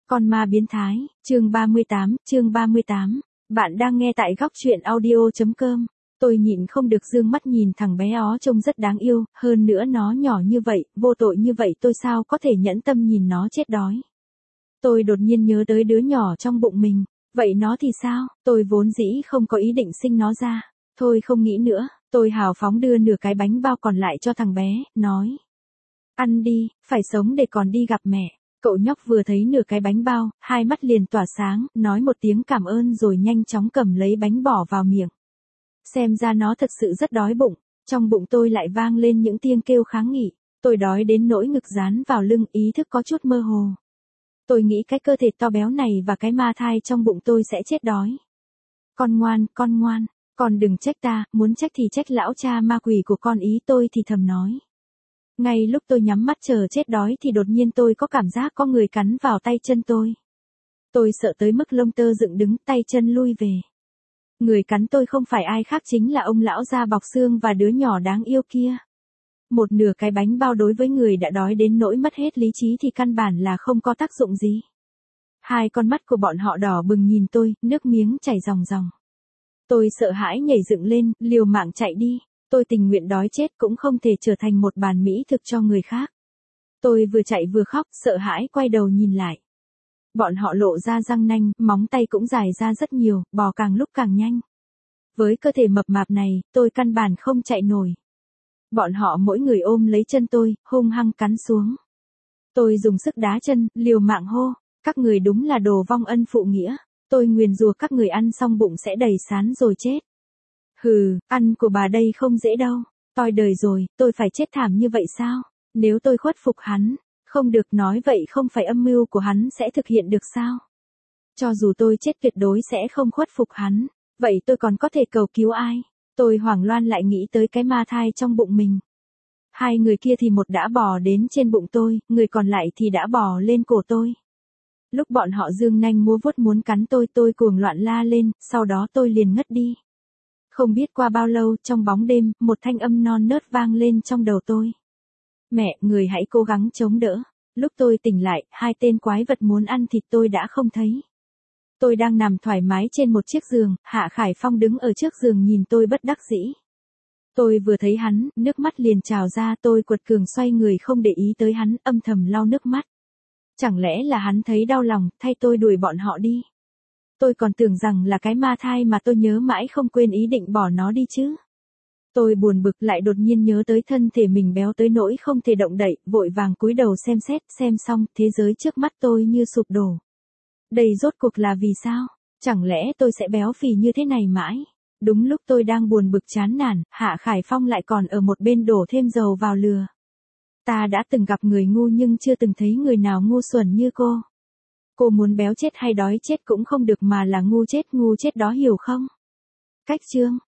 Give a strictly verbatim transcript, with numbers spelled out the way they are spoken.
Con ma biến thái, chương ba mươi tám, chương ba mươi tám. Bạn đang nghe tại góc truyện audio chấm com. Tôi nhịn không được dương mắt nhìn thằng bé ó trông rất đáng yêu, hơn nữa nó nhỏ như vậy, vô tội như vậy tôi sao có thể nhẫn tâm nhìn nó chết đói. Tôi đột nhiên nhớ tới đứa nhỏ trong bụng mình, vậy nó thì sao, tôi vốn dĩ không có ý định sinh nó ra. Thôi không nghĩ nữa, tôi hào phóng đưa nửa cái bánh bao còn lại cho thằng bé, nói. Ăn đi, phải sống để còn đi gặp mẹ. Cậu nhóc vừa thấy nửa cái bánh bao, hai mắt liền tỏa sáng, nói một tiếng cảm ơn rồi nhanh chóng cầm lấy bánh bỏ vào miệng. Xem ra nó thật sự rất đói bụng, trong bụng tôi lại vang lên những tiếng kêu kháng nghị, tôi đói đến nỗi ngực dán vào lưng, ý thức có chút mơ hồ. Tôi nghĩ cái cơ thể to béo này và cái ma thai trong bụng tôi sẽ chết đói. Con ngoan, con ngoan, con đừng trách ta, muốn trách thì trách lão cha ma quỷ của con, ý tôi thì thầm nói. Ngay lúc tôi nhắm mắt chờ chết đói thì đột nhiên tôi có cảm giác có người cắn vào tay chân tôi. Tôi sợ tới mức lông tơ dựng đứng, tay chân lui về. Người cắn tôi không phải ai khác chính là ông lão da bọc xương và đứa nhỏ đáng yêu kia. Một nửa cái bánh bao đối với người đã đói đến nỗi mất hết lý trí thì căn bản là không có tác dụng gì. Hai con mắt của bọn họ đỏ bừng nhìn tôi, nước miếng chảy ròng ròng. Tôi sợ hãi nhảy dựng lên, liều mạng chạy đi. Tôi tình nguyện đói chết cũng không thể trở thành một bàn mỹ thực cho người khác. Tôi vừa chạy vừa khóc, sợ hãi quay đầu nhìn lại. Bọn họ lộ ra răng nanh, móng tay cũng dài ra rất nhiều, bò càng lúc càng nhanh. Với cơ thể mập mạp này, tôi căn bản không chạy nổi. Bọn họ mỗi người ôm lấy chân tôi, hung hăng cắn xuống. Tôi dùng sức đá chân, liều mạng hô, các người đúng là đồ vong ân phụ nghĩa. Tôi nguyền rủa các người ăn xong bụng sẽ đầy sán rồi chết. Hừ, ăn của bà đây không dễ đâu. Toi đời rồi, tôi phải chết thảm như vậy sao? Nếu tôi khuất phục hắn, không được, nói vậy không phải âm mưu của hắn sẽ thực hiện được sao? Cho dù tôi chết tuyệt đối sẽ không khuất phục hắn, vậy tôi còn có thể cầu cứu ai? Tôi hoảng loạn lại nghĩ tới cái ma thai trong bụng mình. Hai người kia thì một đã bò đến trên bụng tôi, người còn lại thì đã bò lên cổ tôi. Lúc bọn họ giương nanh múa vuốt muốn cắn tôi, tôi cuồng loạn la lên, sau đó tôi liền ngất đi. Không biết qua bao lâu, trong bóng đêm, một thanh âm non nớt vang lên trong đầu tôi. Mẹ, người hãy cố gắng chống đỡ. Lúc tôi tỉnh lại, hai tên quái vật muốn ăn thịt tôi đã không thấy. Tôi đang nằm thoải mái trên một chiếc giường, Hạ Khải Phong đứng ở trước giường nhìn tôi bất đắc dĩ. Tôi vừa thấy hắn, nước mắt liền trào ra, tôi quật cường xoay người không để ý tới hắn, âm thầm lau nước mắt. Chẳng lẽ là hắn thấy đau lòng, thay tôi đuổi bọn họ đi. Tôi còn tưởng rằng là cái ma thai mà tôi nhớ mãi không quên ý định bỏ nó đi chứ. Tôi buồn bực lại đột nhiên nhớ tới thân thể mình béo tới nỗi không thể động đậy, vội vàng cúi đầu xem xét, xem xong, thế giới trước mắt tôi như sụp đổ. Đây rốt cuộc là vì sao? Chẳng lẽ tôi sẽ béo phì như thế này mãi? Đúng lúc tôi đang buồn bực chán nản, Hạ Khải Phong lại còn ở một bên đổ thêm dầu vào lửa. Ta đã từng gặp người ngu nhưng chưa từng thấy người nào ngu xuẩn như cô. Cô muốn béo chết hay đói chết cũng không được mà là ngu chết, ngu chết đó, hiểu không? Cách chương